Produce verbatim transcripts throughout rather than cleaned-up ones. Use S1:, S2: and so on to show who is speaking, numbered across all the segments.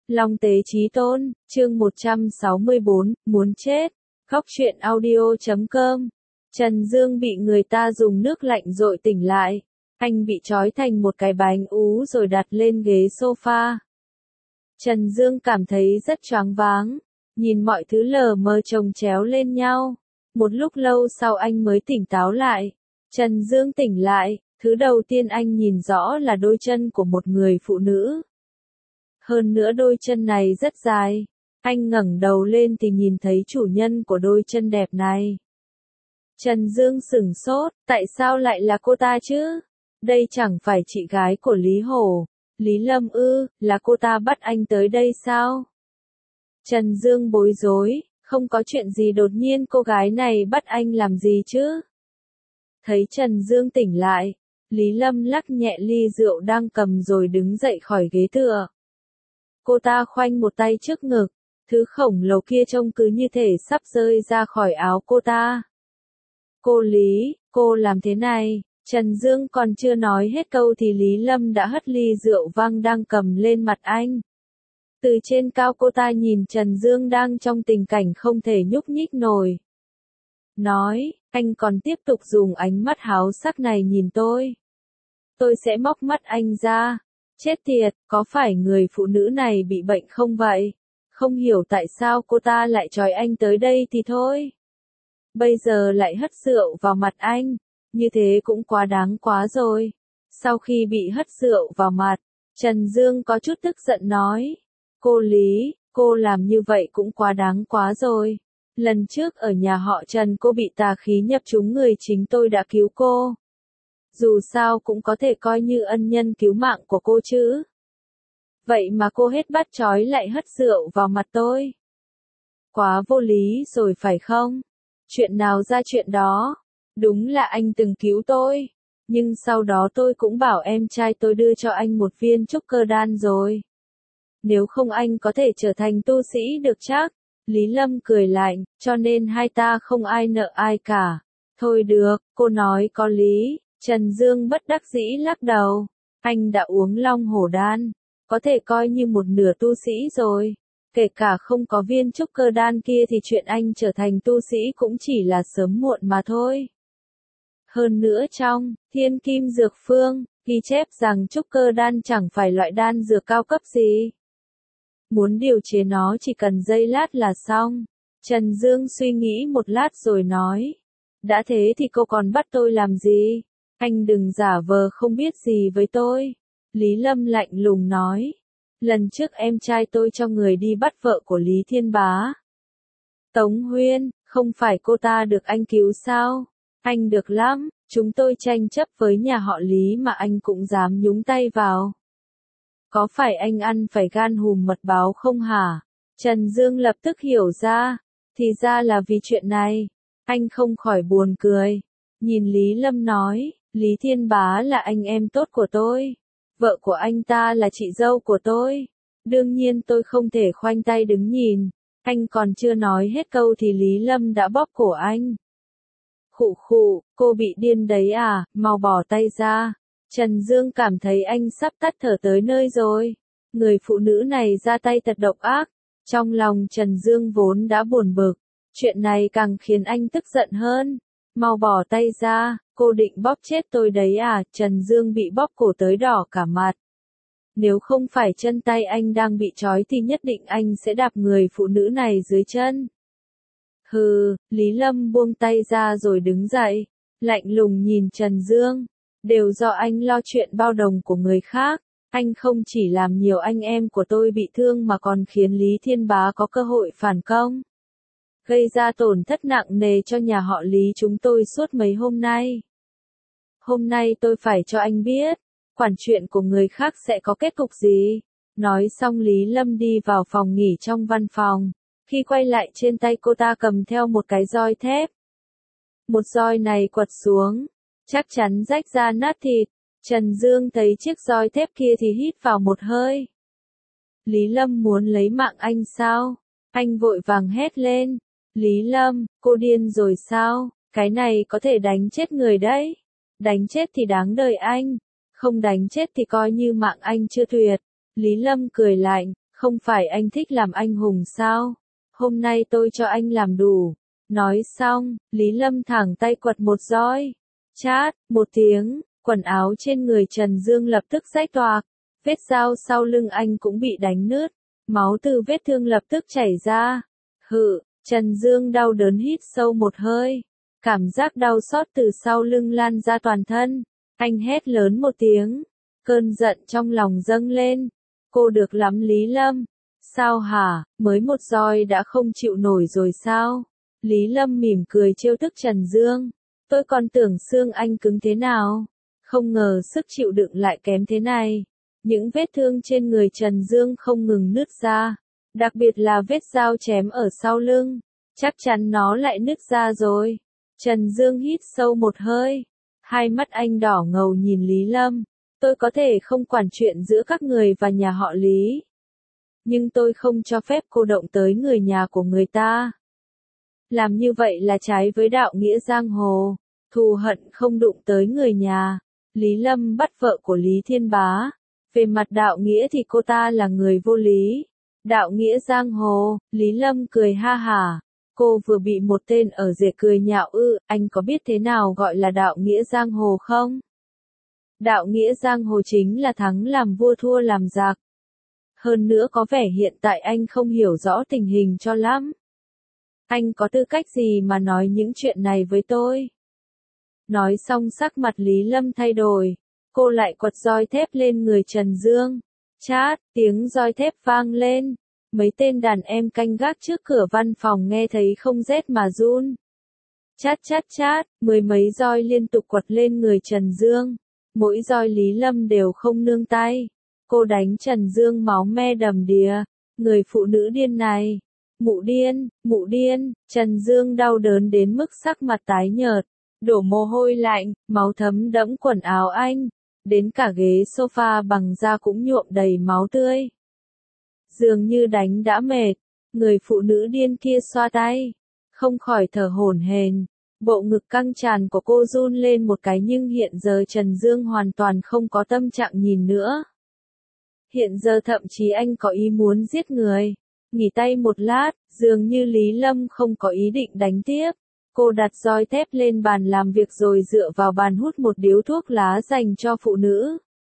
S1: Long Tế Chí Tôn, chương một trăm sáu mươi bốn, muốn chết. Góc truyện audio chấm com. Trần Dương bị người ta dùng nước lạnh dội tỉnh lại. Anh bị trói thành một cái bánh ú rồi đặt lên ghế sofa. Trần Dương cảm thấy rất choáng váng. Nhìn mọi thứ lờ mờ chồng chéo lên nhau. Một lúc lâu sau anh mới tỉnh táo lại. Trần Dương tỉnh lại, thứ đầu tiên anh nhìn rõ là đôi chân của một người phụ nữ. Hơn nữa đôi chân này rất dài. Anh ngẩng đầu lên thì nhìn thấy chủ nhân của đôi chân đẹp này. Trần Dương sửng sốt, tại sao lại là cô ta chứ? Đây chẳng phải chị gái của Lý Hổ. Lý Lâm ư, là cô ta bắt anh tới đây sao? Trần Dương bối rối, không có chuyện gì đột nhiên cô gái này bắt anh làm gì chứ? Thấy Trần Dương tỉnh lại, Lý Lâm lắc nhẹ ly rượu đang cầm rồi đứng dậy khỏi ghế tựa. Cô ta khoanh một tay trước ngực, thứ khổng lồ kia trông cứ như thể sắp rơi ra khỏi áo cô ta. Cô Lý, cô làm thế này, Trần Dương còn chưa nói hết câu thì Lý Lâm đã hất ly rượu vang đang cầm lên mặt anh. Từ trên cao cô ta nhìn Trần Dương đang trong tình cảnh không thể nhúc nhích nổi. Nói, anh còn tiếp tục dùng ánh mắt háo sắc này nhìn tôi. Tôi sẽ móc mắt anh ra. Chết tiệt, có phải người phụ nữ này bị bệnh không vậy? Không hiểu tại sao cô ta lại trói anh tới đây thì thôi. Bây giờ lại hất rượu vào mặt anh, như thế cũng quá đáng quá rồi. Sau khi bị hất rượu vào mặt, Trần Dương có chút tức giận nói. Cô Lý, cô làm như vậy cũng quá đáng quá rồi. Lần trước ở nhà họ Trần cô bị tà khí nhập trúng người chính tôi đã cứu cô. Dù sao cũng có thể coi như ân nhân cứu mạng của cô chứ. Vậy mà cô hết bắt trói lại hất rượu vào mặt tôi. Quá vô lý rồi phải không? Chuyện nào ra chuyện đó. Đúng là anh từng cứu tôi. Nhưng sau đó tôi cũng bảo em trai tôi đưa cho anh một viên trúc cơ đan rồi. Nếu không anh có thể trở thành tu sĩ được chắc. Lý Lâm cười lạnh, cho nên hai ta không ai nợ ai cả. Thôi được, cô nói có lý. Trần Dương bất đắc dĩ lắc đầu. Anh đã uống long hổ đan. Có thể coi như một nửa tu sĩ rồi. Kể cả không có viên trúc cơ đan kia thì chuyện anh trở thành tu sĩ cũng chỉ là sớm muộn mà thôi. Hơn nữa trong Thiên Kim Dược Phương, ghi chép rằng trúc cơ đan chẳng phải loại đan dược cao cấp gì. Muốn điều chế nó chỉ cần giây lát là xong. Trần Dương suy nghĩ một lát rồi nói. Đã thế thì cô còn bắt tôi làm gì? Anh đừng giả vờ không biết gì với tôi. Lý Lâm lạnh lùng nói. Lần trước em trai tôi cho người đi bắt vợ của Lý Thiên Bá. Tống Huyên, không phải cô ta được anh cứu sao? Anh được lắm, chúng tôi tranh chấp với nhà họ Lý mà anh cũng dám nhúng tay vào. Có phải anh ăn phải gan hùm mật báo không hả? Trần Dương lập tức hiểu ra. Thì ra là vì chuyện này. Anh không khỏi buồn cười. Nhìn Lý Lâm nói. Lý Thiên Bá là anh em tốt của tôi. Vợ của anh ta là chị dâu của tôi. Đương nhiên tôi không thể khoanh tay đứng nhìn. Anh còn chưa nói hết câu thì Lý Lâm đã bóp cổ anh. Khụ khụ, cô bị điên đấy à, mau bỏ tay ra. Trần Dương cảm thấy anh sắp tắt thở tới nơi rồi. Người phụ nữ này ra tay thật độc ác. Trong lòng Trần Dương vốn đã buồn bực. Chuyện này càng khiến anh tức giận hơn. Mau bỏ tay ra, cô định bóp chết tôi đấy à? Trần Dương bị bóp cổ tới đỏ cả mặt. Nếu không phải chân tay anh đang bị trói thì nhất định anh sẽ đạp người phụ nữ này dưới chân. Hừ, Lý Lâm buông tay ra rồi đứng dậy, lạnh lùng nhìn Trần Dương. Đều do anh lo chuyện bao đồng của người khác. Anh không chỉ làm nhiều anh em của tôi bị thương mà còn khiến Lý Thiên Bá có cơ hội phản công. Gây ra tổn thất nặng nề cho nhà họ Lý chúng tôi suốt mấy hôm nay. Hôm nay tôi phải cho anh biết, quản chuyện của người khác sẽ có kết cục gì. Nói xong Lý Lâm đi vào phòng nghỉ trong văn phòng. Khi quay lại trên tay cô ta cầm theo một cái roi thép. Một roi này quật xuống, chắc chắn rách ra nát thịt. Trần Dương thấy chiếc roi thép kia thì hít vào một hơi. Lý Lâm muốn lấy mạng anh sao? Anh vội vàng hét lên. Lý Lâm, cô điên rồi sao? Cái này có thể đánh chết người đấy. Đánh chết thì đáng đời anh. Không đánh chết thì coi như mạng anh chưa tuyệt. Lý Lâm cười lạnh. Không phải anh thích làm anh hùng sao? Hôm nay tôi cho anh làm đủ. Nói xong, Lý Lâm thẳng tay quật một roi. Chát, một tiếng, quần áo trên người Trần Dương lập tức rách toạc. Vết dao sau lưng anh cũng bị đánh nứt. Máu từ vết thương lập tức chảy ra. Hự, Trần Dương đau đớn hít sâu một hơi. Cảm giác đau xót từ sau lưng lan ra toàn thân. Anh hét lớn một tiếng. Cơn giận trong lòng dâng lên. Cô được lắm Lý Lâm. Sao hả, mới một roi đã không chịu nổi rồi sao? Lý Lâm mỉm cười trêu tức Trần Dương. Tôi còn tưởng xương anh cứng thế nào. Không ngờ sức chịu đựng lại kém thế này. Những vết thương trên người Trần Dương không ngừng nứt ra. Đặc biệt là vết dao chém ở sau lưng. Chắc chắn nó lại nứt ra rồi. Trần Dương hít sâu một hơi. Hai mắt anh đỏ ngầu nhìn Lý Lâm. Tôi có thể không quản chuyện giữa các người và nhà họ Lý. Nhưng tôi không cho phép cô động tới người nhà của người ta. Làm như vậy là trái với đạo nghĩa giang hồ. Thù hận không đụng tới người nhà. Lý Lâm bắt vợ của Lý Thiên Bá. Về mặt đạo nghĩa thì cô ta là người vô lý. Đạo nghĩa giang hồ, Lý Lâm cười ha hả. Cô vừa bị một tên ở rể cười nhạo ư, anh có biết thế nào gọi là đạo nghĩa giang hồ không? Đạo nghĩa giang hồ chính là thắng làm vua thua làm giặc. Hơn nữa có vẻ hiện tại anh không hiểu rõ tình hình cho lắm. Anh có tư cách gì mà nói những chuyện này với tôi? Nói xong sắc mặt Lý Lâm thay đổi. Cô lại quật roi thép lên người Trần Dương. Chát, tiếng roi thép vang lên. Mấy tên đàn em canh gác trước cửa văn phòng nghe thấy không rét mà run. Chát chát chát, mười mấy roi liên tục quật lên người Trần Dương. Mỗi roi Lý Lâm đều không nương tay. Cô đánh Trần Dương máu me đầm đìa. Người phụ nữ điên này. Mụ điên, mụ điên, Trần Dương đau đớn đến mức sắc mặt tái nhợt. Đổ mồ hôi lạnh, máu thấm đẫm quần áo anh. Đến cả ghế sofa bằng da cũng nhuộm đầy máu tươi. Dường như đánh đã mệt. Người phụ nữ điên kia xoa tay. Không khỏi thở hổn hển. Bộ ngực căng tràn của cô run lên một cái nhưng hiện giờ Trần Dương hoàn toàn không có tâm trạng nhìn nữa. Hiện giờ thậm chí anh có ý muốn giết người. Nghỉ tay một lát, dường như Lý Lâm không có ý định đánh tiếp. Cô đặt roi thép lên bàn làm việc rồi dựa vào bàn hút một điếu thuốc lá dành cho phụ nữ.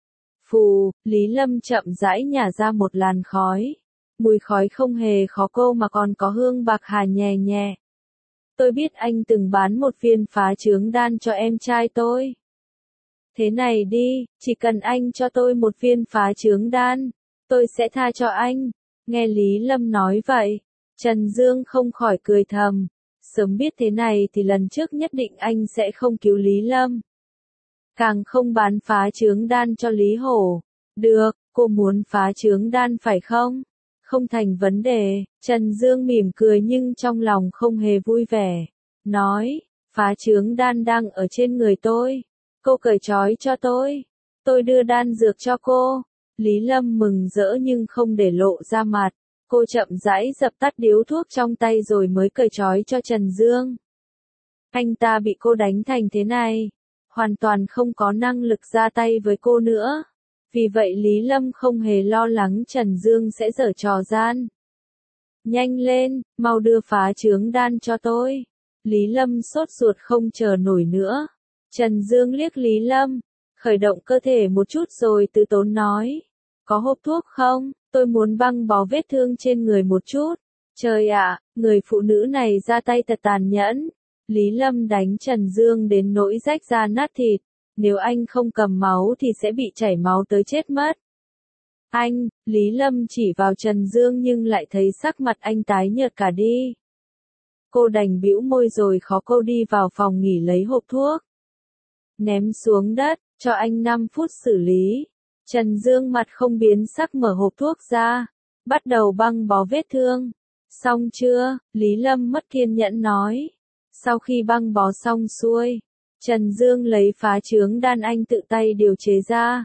S1: Phù, Lý Lâm chậm rãi nhả ra một làn khói. Mùi khói không hề khó câu mà còn có hương bạc hà nhẹ nhẹ. Tôi biết anh từng bán một viên phá trướng đan cho em trai tôi. Thế này đi, chỉ cần anh cho tôi một viên phá trướng đan, tôi sẽ tha cho anh. Nghe Lý Lâm nói vậy, Trần Dương không khỏi cười thầm. Sớm biết thế này thì lần trước nhất định anh sẽ không cứu Lý Lâm. Càng không bán phá trướng đan cho Lý Hổ. Được, cô muốn phá trướng đan phải không? Không thành vấn đề, Trần Dương mỉm cười nhưng trong lòng không hề vui vẻ. Nói, phá trướng đan đang ở trên người tôi. Cô cởi trói cho tôi. Tôi đưa đan dược cho cô. Lý Lâm mừng rỡ nhưng không để lộ ra mặt. Cô chậm rãi dập tắt điếu thuốc trong tay rồi mới cởi trói cho Trần Dương. Anh ta bị cô đánh thành thế này. Hoàn toàn không có năng lực ra tay với cô nữa. Vì vậy Lý Lâm không hề lo lắng Trần Dương sẽ giở trò gian. Nhanh lên, mau đưa phá trướng đan cho tôi. Lý Lâm sốt ruột không chờ nổi nữa. Trần Dương liếc Lý Lâm, khởi động cơ thể một chút rồi từ tốn nói. Có hộp thuốc không? Tôi muốn băng bó vết thương trên người một chút. Trời ạ, người phụ nữ này ra tay thật tàn nhẫn. Lý Lâm đánh Trần Dương đến nỗi rách da nát thịt. Nếu anh không cầm máu thì sẽ bị chảy máu tới chết mất. Anh, Lý Lâm chỉ vào Trần Dương nhưng lại thấy sắc mặt anh tái nhợt cả đi. Cô đành bĩu môi rồi khó câu đi vào phòng nghỉ lấy hộp thuốc. Ném xuống đất, cho anh năm phút xử lý. Trần Dương mặt không biến sắc mở hộp thuốc ra. Bắt đầu băng bó vết thương. Xong chưa? Lý Lâm mất kiên nhẫn nói. Sau khi băng bó xong xuôi, Trần Dương lấy phá trướng đan anh tự tay điều chế ra.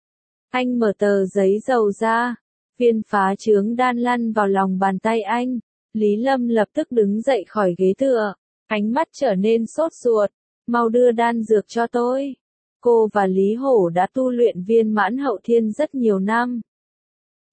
S1: Anh mở tờ giấy dầu ra. Viên phá trướng đan lăn vào lòng bàn tay anh. Lý Lâm lập tức đứng dậy khỏi ghế tựa. Ánh mắt trở nên sốt ruột. Mau đưa đan dược cho tôi. Cô và Lý Hổ đã tu luyện viên mãn hậu thiên rất nhiều năm.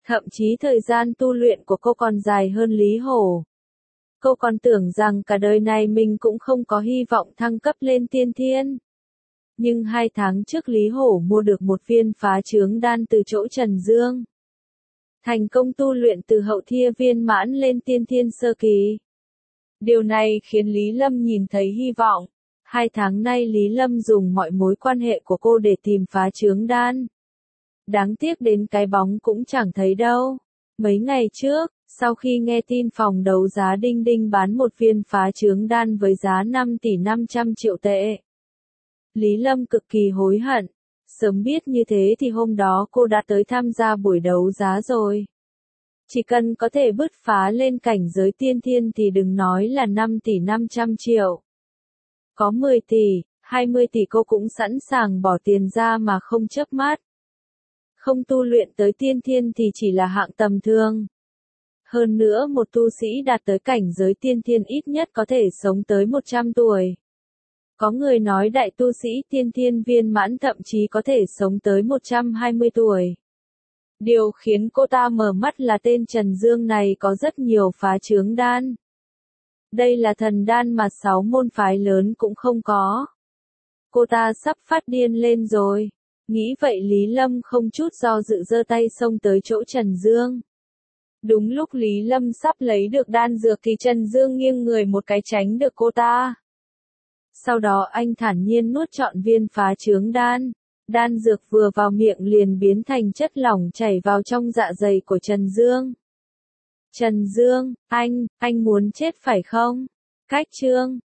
S1: Thậm chí thời gian tu luyện của cô còn dài hơn Lý Hổ. Cô còn tưởng rằng cả đời này mình cũng không có hy vọng thăng cấp lên tiên thiên. Nhưng hai tháng trước Lý Hổ mua được một viên phá trướng đan từ chỗ Trần Dương. Thành công tu luyện từ hậu thia viên mãn lên tiên thiên sơ kỳ. Điều này khiến Lý Lâm nhìn thấy hy vọng. Hai tháng nay Lý Lâm dùng mọi mối quan hệ của cô để tìm phá trướng đan. Đáng tiếc đến cái bóng cũng chẳng thấy đâu. Mấy ngày trước, sau khi nghe tin phòng đấu giá Đinh Đinh bán một viên phá trướng đan với giá năm tỷ năm trăm triệu tệ. Lý Lâm cực kỳ hối hận. Sớm biết như thế thì hôm đó cô đã tới tham gia buổi đấu giá rồi. Chỉ cần có thể bứt phá lên cảnh giới tiên thiên thì đừng nói là năm tỷ năm trăm triệu. Có mười tỷ, hai mươi tỷ cô cũng sẵn sàng bỏ tiền ra mà không chớp mắt. Không tu luyện tới tiên thiên thì chỉ là hạng tầm thường. Hơn nữa một tu sĩ đạt tới cảnh giới tiên thiên ít nhất có thể sống tới một trăm tuổi. Có người nói đại tu sĩ tiên thiên viên mãn thậm chí có thể sống tới một trăm hai mươi tuổi. Điều khiến cô ta mở mắt là tên Trần Dương này có rất nhiều phá trướng đan. Đây là thần đan mà sáu môn phái lớn cũng không có. Cô ta sắp phát điên lên rồi. Nghĩ vậy Lý Lâm không chút do dự giơ tay xông tới chỗ Trần Dương. Đúng lúc Lý Lâm sắp lấy được đan dược thì Trần Dương nghiêng người một cái tránh được cô ta. Sau đó anh thản nhiên nuốt trọn viên phá trướng đan. Đan dược vừa vào miệng liền biến thành chất lỏng chảy vào trong dạ dày của Trần Dương. Trần Dương, anh, anh muốn chết phải không? Cách chương